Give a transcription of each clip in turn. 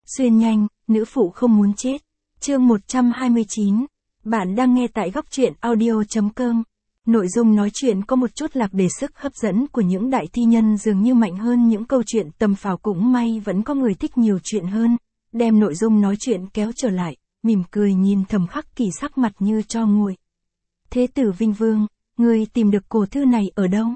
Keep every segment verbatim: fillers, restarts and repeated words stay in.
Xuyên nhanh, nữ phụ không muốn chết. Chương một trăm hai mươi chín. Bạn đang nghe tại góc truyện audio.com. Nội dung nói chuyện có một chút lạc để sức hấp dẫn của những đại thi nhân dường như mạnh hơn những câu chuyện tầm phào, cũng may vẫn có người thích nhiều chuyện hơn. Đem nội dung nói chuyện kéo trở lại, mỉm cười nhìn Thẩm Khắc Kỳ sắc mặt như tro nguội. Thế tử Vinh Vương, ngươi tìm được cổ thư này ở đâu?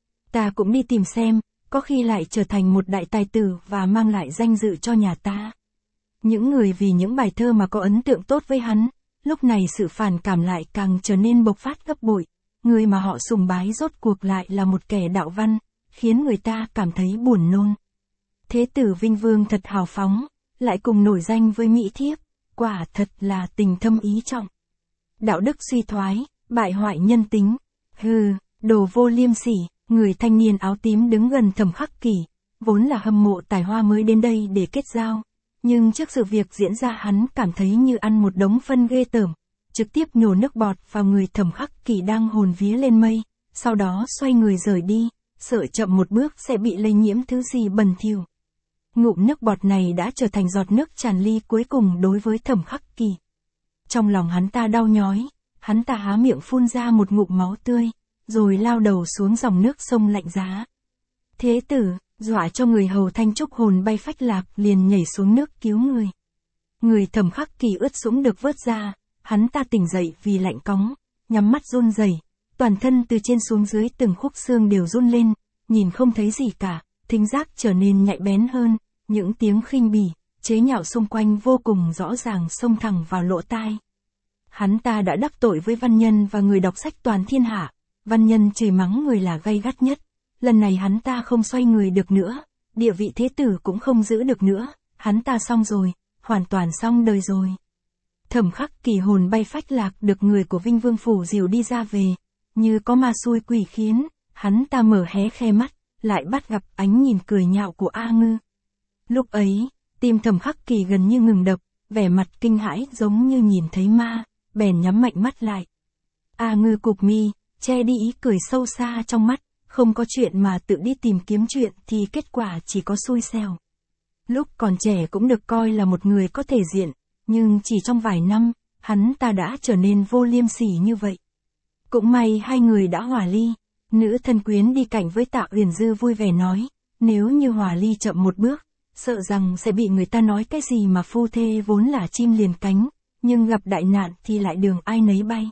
Ta cũng đi tìm xem, có khi lại trở thành một đại tài tử và mang lại danh dự cho nhà ta. Những người vì những bài thơ mà có ấn tượng tốt với hắn, lúc này sự phản cảm lại càng trở nên bộc phát gấp bội. Người mà họ sùng bái rốt cuộc lại là một kẻ đạo văn, khiến người ta cảm thấy buồn nôn. Thế tử Vinh Vương thật hào phóng, lại cùng nổi danh với Mỹ thiếp, quả thật là tình thâm ý trọng. Đạo đức suy thoái, bại hoại nhân tính. Hừ, đồ vô liêm sỉ. Người thanh niên áo tím đứng gần Thẩm Khắc Kỳ, vốn là hâm mộ tài hoa mới đến đây để kết giao. Nhưng trước sự việc diễn ra hắn cảm thấy như ăn một đống phân ghê tởm, trực tiếp nhổ nước bọt vào người Thẩm Khắc Kỳ đang hồn vía lên mây, sau đó xoay người rời đi, sợ chậm một bước sẽ bị lây nhiễm thứ gì bẩn thỉu. Ngụm nước bọt này đã trở thành giọt nước tràn ly cuối cùng đối với Thẩm Khắc Kỳ. Trong lòng hắn ta đau nhói, hắn ta há miệng phun ra một ngụm máu tươi, rồi lao đầu xuống dòng nước sông lạnh giá. Thế tử, dọa cho người hầu Thanh Trúc hồn bay phách lạc liền nhảy xuống nước cứu người. Người Thẩm Khắc Kỳ ướt sũng được vớt ra, hắn ta tỉnh dậy vì lạnh cóng, nhắm mắt run rẩy, toàn thân từ trên xuống dưới từng khúc xương đều run lên, nhìn không thấy gì cả, thính giác trở nên nhạy bén hơn, những tiếng khinh bỉ, chế nhạo xung quanh vô cùng rõ ràng xông thẳng vào lỗ tai. Hắn ta đã đắc tội với văn nhân và người đọc sách toàn thiên hạ. Văn nhân chửi mắng người là gay gắt nhất, lần này hắn ta không xoay người được nữa, địa vị thế tử cũng không giữ được nữa, hắn ta xong rồi, hoàn toàn xong đời rồi. Thẩm Khắc Kỳ hồn bay phách lạc được người của Vinh Vương phủ dìu đi ra về, như có ma xui quỷ khiến, hắn ta mở hé khe mắt, lại bắt gặp ánh nhìn cười nhạo của A Ngư. Lúc ấy, tim Thẩm Khắc Kỳ gần như ngừng đập, vẻ mặt kinh hãi giống như nhìn thấy ma, bèn nhắm mạnh mắt lại. A Ngư cụp mi, che đi ý cười sâu xa trong mắt, không có chuyện mà tự đi tìm kiếm chuyện thì kết quả chỉ có xui xẻo. Lúc còn trẻ cũng được coi là một người có thể diện, nhưng chỉ trong vài năm, hắn ta đã trở nên vô liêm sỉ như vậy. Cũng may hai người đã hòa ly, nữ thân quyến đi cạnh với Tạ Uyển Dư vui vẻ nói, nếu như hòa ly chậm một bước, sợ rằng sẽ bị người ta nói cái gì mà phu thê vốn là chim liền cánh, nhưng gặp đại nạn thì lại đường ai nấy bay.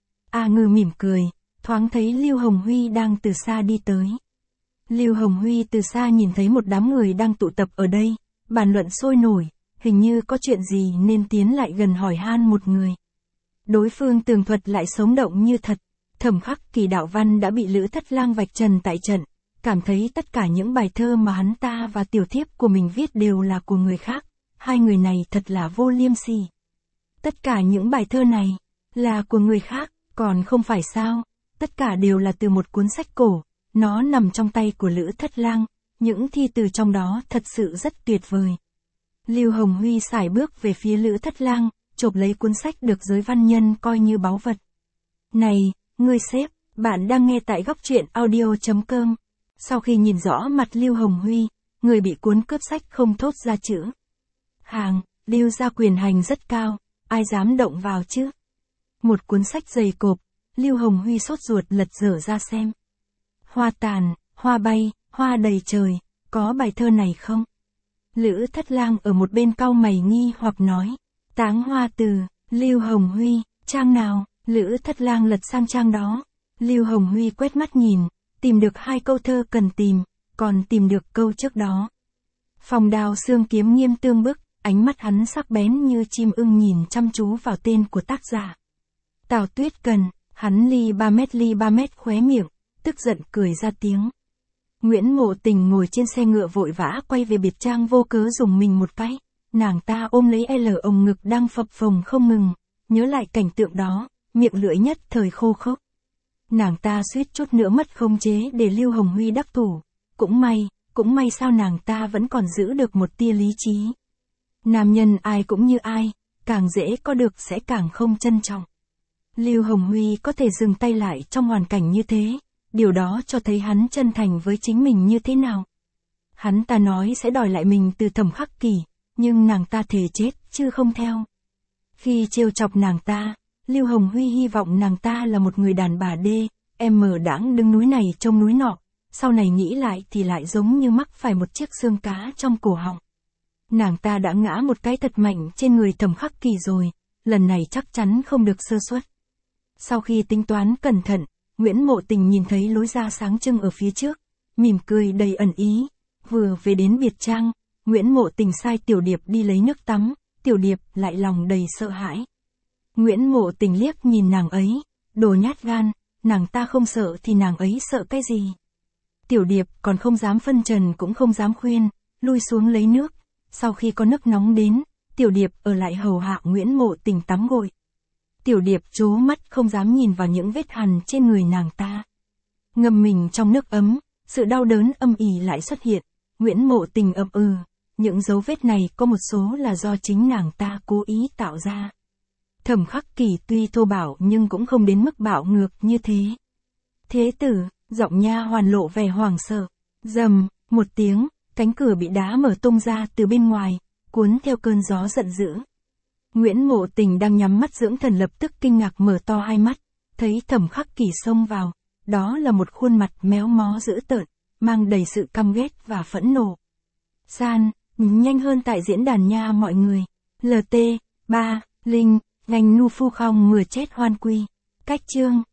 A Ngư mỉm cười, thoáng thấy Lưu Hồng Huy đang từ xa đi tới. Lưu Hồng Huy từ xa nhìn thấy một đám người đang tụ tập ở đây, bàn luận sôi nổi, hình như có chuyện gì nên tiến lại gần hỏi han một người. Đối phương tường thuật lại sống động như thật, Thẩm Khắc Kỳ đạo văn đã bị Lữ Thất Lang vạch trần tại trận, cảm thấy tất cả những bài thơ mà hắn ta và tiểu thiếp của mình viết đều là của người khác, hai người này thật là vô liêm sỉ. Tất cả những bài thơ này là của người khác, còn không phải sao? Tất cả đều là từ một cuốn sách cổ, nó nằm trong tay của Lữ Thất Lang, những thi từ trong đó thật sự rất tuyệt vời. Lưu Hồng Huy sải bước về phía Lữ Thất Lang, chộp lấy cuốn sách được giới văn nhân coi như báu vật. Này, ngươi sếp, bạn đang nghe tại góc truyện audio.com. Sau khi nhìn rõ mặt Lưu Hồng Huy, người bị cuốn cướp sách không thốt ra chữ. Hàng, Lưu gia quyền hành rất cao, ai dám động vào chứ? Một cuốn sách dày cộp. Lưu Hồng Huy sốt ruột lật dở ra xem. Hoa tàn, hoa bay, hoa đầy trời, có bài thơ này không? Lữ Thất Lang ở một bên cau mày nghi hoặc nói. Táng hoa từ, Lưu Hồng Huy, trang nào? Lữ Thất Lang lật sang trang đó. Lưu Hồng Huy quét mắt nhìn, tìm được hai câu thơ cần tìm, còn tìm được câu trước đó. Phòng đào xương kiếm nghiêm tương bức, ánh mắt hắn sắc bén như chim ưng nhìn chăm chú vào tên của tác giả. Tào Tuyết Cần. Hắn ly ba mét ly ba mét khóe miệng, tức giận cười ra tiếng. Nguyễn Ngộ Tình ngồi trên xe ngựa vội vã quay về biệt trang vô cớ dùng mình một cái, nàng ta ôm lấy L ồng ngực đang phập phồng không ngừng, nhớ lại cảnh tượng đó, miệng lưỡi nhất thời khô khốc. Nàng ta suýt chút nữa mất khống chế để Lưu Hồng Huy đắc thủ, cũng may, cũng may sao nàng ta vẫn còn giữ được một tia lý trí. Nam nhân ai cũng như ai, càng dễ có được sẽ càng không trân trọng. Lưu Hồng Huy có thể dừng tay lại trong hoàn cảnh như thế, điều đó cho thấy hắn chân thành với chính mình như thế nào. Hắn ta nói sẽ đòi lại mình từ Thẩm Khắc Kỳ, nhưng nàng ta thề chết, chứ không theo. Khi trêu chọc nàng ta, Lưu Hồng Huy hy vọng nàng ta là một người đàn bà đê, em mờ đãng đứng núi này trông núi nọ, sau này nghĩ lại thì lại giống như mắc phải một chiếc xương cá trong cổ họng. Nàng ta đã ngã một cái thật mạnh trên người Thẩm Khắc Kỳ rồi, lần này chắc chắn không được sơ suất. Sau khi tính toán cẩn thận, Nguyễn Mộ Tình nhìn thấy lối ra sáng trưng ở phía trước, mỉm cười đầy ẩn ý. Vừa về đến biệt trang, Nguyễn Mộ Tình sai Tiểu Điệp đi lấy nước tắm, Tiểu Điệp lại lòng đầy sợ hãi. Nguyễn Mộ Tình liếc nhìn nàng ấy, đồ nhát gan, nàng ta không sợ thì nàng ấy sợ cái gì. Tiểu Điệp còn không dám phân trần cũng không dám khuyên, lui xuống lấy nước. Sau khi có nước nóng đến, Tiểu Điệp ở lại hầu hạ Nguyễn Mộ Tình tắm gội. Tiểu Điệp trố mắt không dám nhìn vào những vết hằn trên người nàng ta. Ngâm mình trong nước ấm, sự đau đớn âm ỉ lại xuất hiện. Nguyễn Mộ Tình ậm ừ, những dấu vết này có một số là do chính nàng ta cố ý tạo ra. Thẩm Khắc Kỳ tuy thô bạo nhưng cũng không đến mức bạo ngược như thế. Thế tử, giọng nha hoàn lộ vẻ hoảng sợ. Rầm, một tiếng, cánh cửa bị đá mở tung ra từ bên ngoài, cuốn theo cơn gió giận dữ. Nguyễn Mộ Tình đang nhắm mắt dưỡng thần lập tức kinh ngạc mở to hai mắt, thấy Thẩm Khắc Kỳ xông vào, đó là một khuôn mặt méo mó dữ tợn, mang đầy sự căm ghét và phẫn nộ. San, nhanh hơn tại diễn đàn nha mọi người. lờ tê, ba, Linh, ngành nu phu không mừa chết hoan quy. Cách chương.